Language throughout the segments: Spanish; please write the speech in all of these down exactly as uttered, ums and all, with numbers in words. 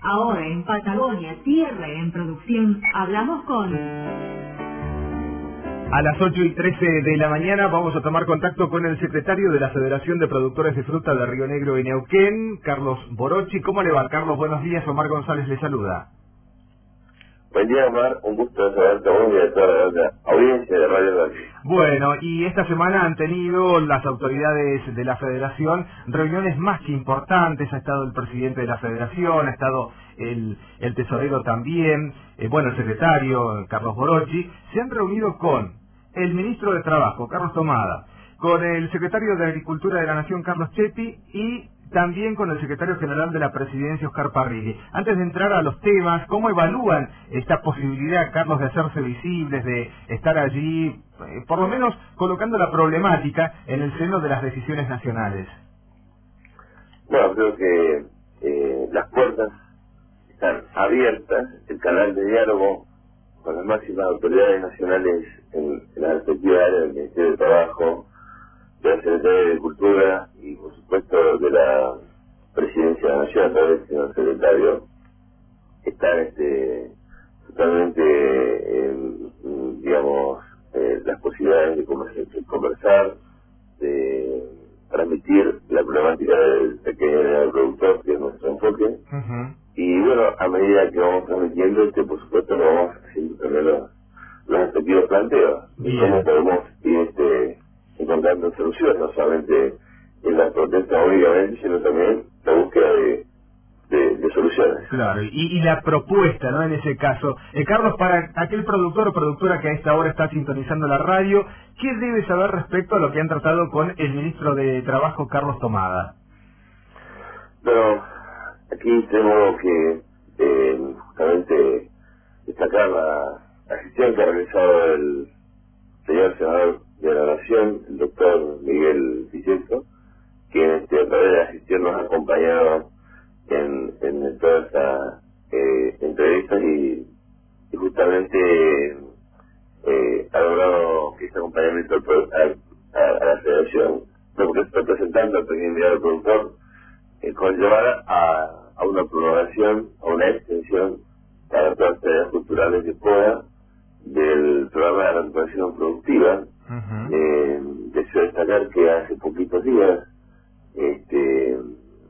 Ahora en Patagonia, tierra en producción, hablamos con... A las ocho y trece de la mañana vamos a tomar contacto con el secretario de la Federación de Productores de Fruta de Río Negro y Neuquén, Carlos Borochi. ¿Cómo le va, Carlos? Buenos días, Omar González le saluda. Buen día, Omar. Un gusto saludarte a vos y a toda la audiencia de Radio Valle. Bueno, y esta semana han tenido las autoridades de la Federación reuniones más que importantes. Ha estado el presidente de la Federación, ha estado el, el tesorero también, eh, bueno, el secretario, Carlos Borochi. Se han reunido con el ministro de Trabajo, Carlos Tomada, con el secretario de Agricultura de la Nación, Carlos Chepi, y también con el secretario general de la Presidencia, Oscar Parrilli. Antes de entrar a los temas, ¿cómo evalúan esta posibilidad, Carlos, de hacerse visibles, de estar allí, eh, por lo menos colocando la problemática en el seno de las decisiones nacionales? Bueno, creo que eh, las puertas están abiertas, el canal de diálogo con las máximas autoridades nacionales en, en la respectiva área del Ministerio de Trabajo, de la Secretaría de Agricultura y, por supuesto, de la Presidencia de la Nación a través del señor secretario, están este, totalmente, eh, digamos, eh, las posibilidades de conversar, de conversar, de transmitir la problemática del pequeño productor, que es nuestro enfoque. Uh-huh. Y bueno, a medida que vamos transmitiendo, este, por supuesto, nos vamos haciendo también los, los respectivos planteos de cómo podemos ir este, encontrando soluciones, no solamente en la protesta, obviamente, sino también la búsqueda de, de, de soluciones. Claro, y, y la propuesta, ¿no? En ese caso, eh, Carlos, para aquel productor o productora que a esta hora está sintonizando la radio, ¿qué debe saber respecto a lo que han tratado con el ministro de Trabajo, Carlos Tomada? Bueno, aquí tenemos que eh, justamente destacar la, la gestión que ha realizado el señor senador de la Nación, el doctor Miguel Viceto, quien este, a través de la gestión nos ha acompañado en, en toda esta eh, entrevista y, y justamente eh, ha logrado que este acompañamiento al, a, a, a la federación, lo que está presentando al pequeño mediano productor, eh, conllevar a, a una prolongación, a una extensión para todas las tareas culturales que pueda del programa de recuperación productiva. Uh-huh. eh, deseo destacar que hace poquitos días este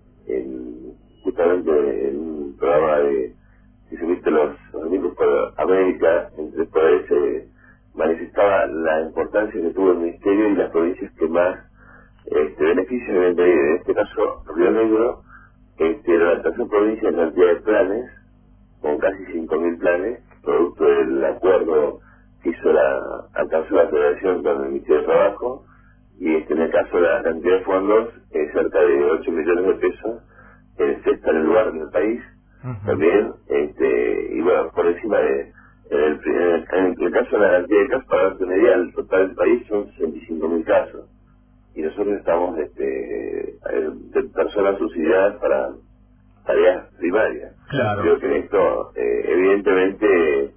en, justamente en un programa de que se viste los, los amigos por América entre poderes se manifestaba la importancia que tuvo el ministerio y las provincias que más este, beneficios deben de ir. En este caso Río Negro, este, la tercera provincia en cantidad de planes, con casi cinco mil planes, producto del acuerdo que hizo la, alcanzó la Federación con el Ministerio de Trabajo, y este, en el caso de la cantidad de fondos, eh, cerca de ocho millones de pesos, eh, se está en el lugar del país. Uh-huh. También, este, y bueno, por encima de, en el, en el, en el caso de la cantidad de casos, para darte una idea, el total del país son sesenta y cinco mil casos, y nosotros estamos este, de personas subsidiadas para tareas primarias. Claro. Creo que en esto, eh, evidentemente,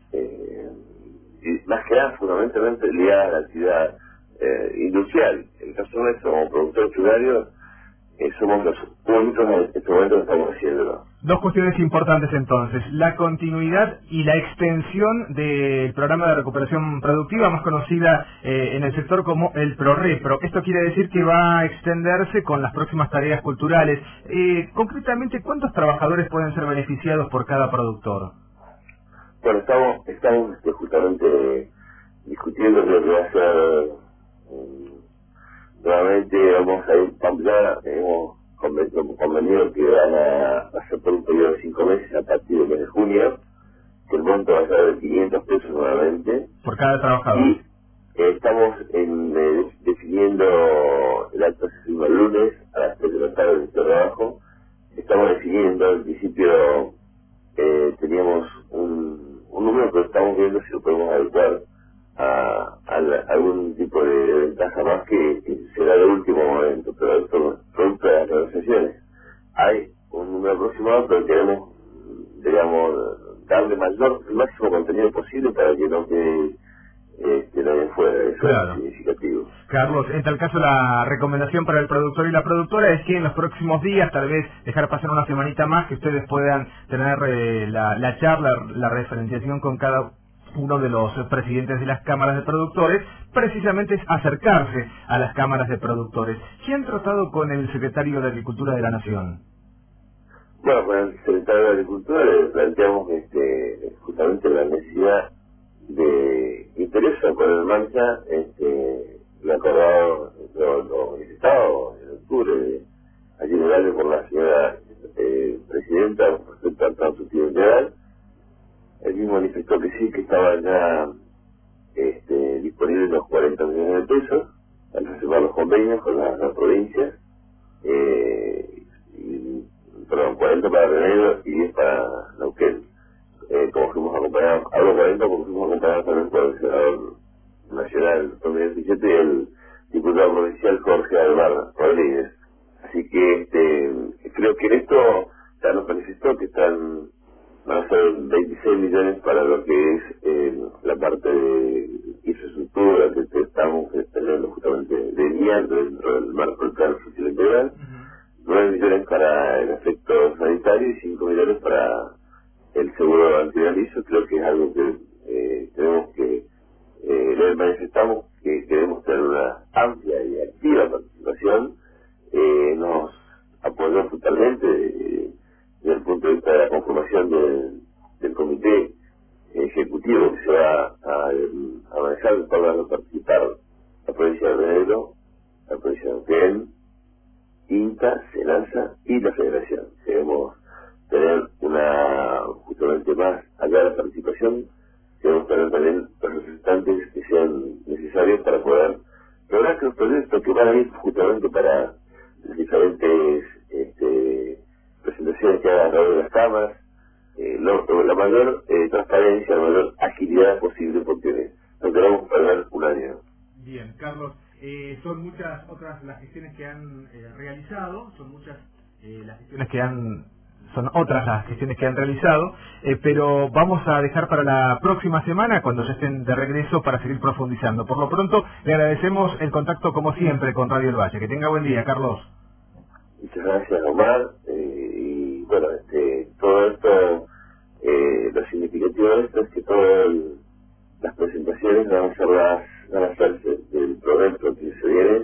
eh, y más que nada, fundamentalmente ligada a la actividad eh, industrial. En el caso nuestro, como productor primario, eh, somos los únicos en este momento que estamos haciéndolo. Dos cuestiones importantes entonces, la continuidad y la extensión del programa de recuperación productiva, más conocida eh, en el sector como el ProRepro. Esto quiere decir que va a extenderse con las próximas tareas culturales. Eh, concretamente, ¿cuántos trabajadores pueden ser beneficiados por cada productor? Bueno, estamos, estamos este, justamente discutiendo lo que va a ser. Um, nuevamente vamos a ir, ya hemos convenido que van a pasar por un periodo de cinco meses a partir del mes de junio, que el monto va a ser de quinientos pesos nuevamente. Por cada trabajador. Y eh, estamos en, eh, definiendo, el acto se firma el lunes a las tres de la tarde de trabajo. Estamos definiendo, al principio eh, teníamos un, un número, pero estamos viendo si lo podemos adecuar a, a, la, a algún tipo de ventaja más que, que será de último momento, pero esto producto de las negociaciones. Hay un número aproximado, pero queremos, digamos, darle mayor, el máximo contenido posible para que no quede este, nadie fuera, eso Claro. es significativo. Carlos, en tal caso la recomendación para el productor y la productora es que en los próximos días, tal vez dejar pasar una semanita más, que ustedes puedan tener eh, la, la charla, la referenciación con cada uno de los presidentes de las cámaras de productores, precisamente es acercarse a las cámaras de productores. ¿Quién ha tratado con el secretario de Agricultura de la Nación? Bueno, con el secretario de Agricultura le planteamos este, justamente la necesidad de interés a poner en marcha este, lo acordado, lo, lo manifestado en octubre, de, allí en el año por la señora eh, presidenta respecto al plan subsidio integral. Él mismo manifestó que sí, que estaban ya este, disponibles los cuarenta millones de pesos al reservar los convenios con las, las provincias, eh, y, perdón, cuarenta para Renedo y diez para Neuquén. Eh, como fuimos acompañados, hablo cuarenta porque fuimos acompañados también por el senador nacional dos mil diecisiete y el diputado provincial Jorge Alvar Rodríguez. Así que este, creo que en esto ya nos manifestó que están, van a ser veintiséis millones para lo que es eh, la parte de infraestructura que, que estamos teniendo justamente de guía dentro del marco del plan social integral, nueve millones para el efecto sanitario y cinco millones para el seguro antigranizo. Creo que es algo que eh, tenemos que, eh, le manifestamos que queremos tener una amplia y activa participación. Eh, nos apoyó totalmente eh, desde el punto de vista de la conformación del, del comité ejecutivo que se va a, a manejar para participar la provincia de Renedo, la provincia de Neuquén, INTA, SENASA y la Federación. Queremos tener una, justamente más allá de la participación, queremos tener también los representantes que sean necesarios para poder lograr que los proyectos que van a ir justamente para las diferentes este, presentaciones que hagan a través de las cámaras, eh, lo, la mayor eh, transparencia, la mayor agilidad posible, porque no queremos perder un año. Bien, Carlos, eh, son muchas otras las gestiones que han eh, realizado, son muchas eh, las gestiones que han, son otras las gestiones que han realizado, eh, pero vamos a dejar para la próxima semana, cuando ya estén de regreso, para seguir profundizando. Por lo pronto, le agradecemos el contacto como siempre con Radio El Valle. Que tenga buen día, Carlos. Muchas gracias, Omar. Eh, y bueno, este, todo esto, eh, lo significativo de esto es que todas las presentaciones van a ser las, van a hacerse del proyecto que se viene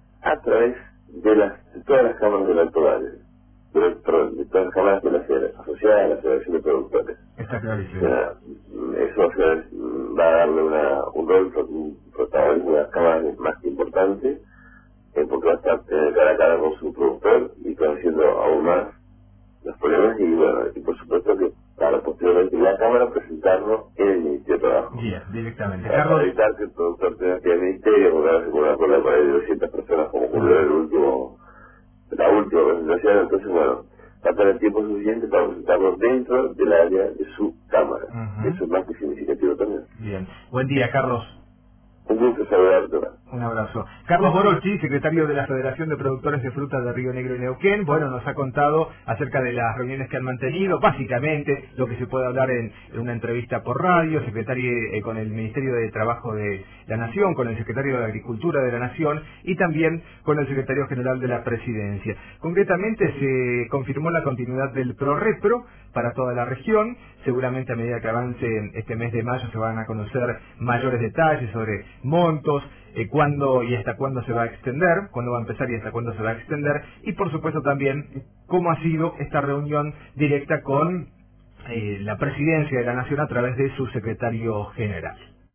a través de las de todas las cámaras del Alto Valle, de, perdón, de todas las cámaras de la federación, asociadas a la Federación de Productores. Está clarísimo. O sea, eso va a, ser, va a darle una, un rol, un protagonismo a las cámaras más que importante, eh, porque va a estar eh, cara a cara con su productor y conociendo aún más los problemas, y bueno, y por supuesto que para posteriormente la Cámara presentarlo en el Ministerio de Trabajo. Bien, directamente. Para Carlos, evitar que el productor tenga que ir al Ministerio, porque ahora se pone una cola para de doscientas personas como ocurrió en el último, la última presentación. Entonces, bueno, va a tener tiempo suficiente para presentarlo dentro del área de su Cámara. Uh-huh. Eso es más que significativo también. bien. Buen día, Carlos. Un gusto saludarte. Un abrazo. Carlos Borolchi, secretario de la Federación de Productores de Fruta de Río Negro y Neuquén, bueno, nos ha contado acerca de las reuniones que han mantenido, básicamente lo que se puede hablar en, en una entrevista por radio, secretario eh, con el Ministerio de Trabajo de la Nación, con el secretario de Agricultura de la Nación y también con el secretario general de la Presidencia. Concretamente se confirmó la continuidad del ProRepro para toda la región. Seguramente a medida que avance este mes de mayo se van a conocer mayores detalles sobre montos, eh, cuándo y hasta cuándo se va a extender, cuándo va a empezar y hasta cuándo se va a extender, y por supuesto también cómo ha sido esta reunión directa con eh, la Presidencia de la Nación a través de su secretario general.